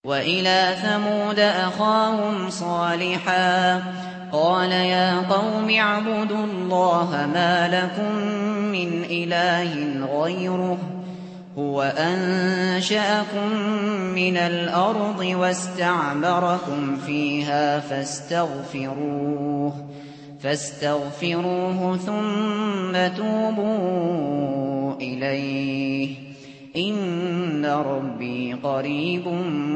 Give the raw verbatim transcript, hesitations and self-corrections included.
وإلى ثمود أخاهم صالحا قال يا قوم اعبدوا الله ما لكم من إله غيره هو أنشأكم من الأرض واستعمركم فيها فاستغفروه فاستغفروه ثم توبوا إليه إن ربي قريب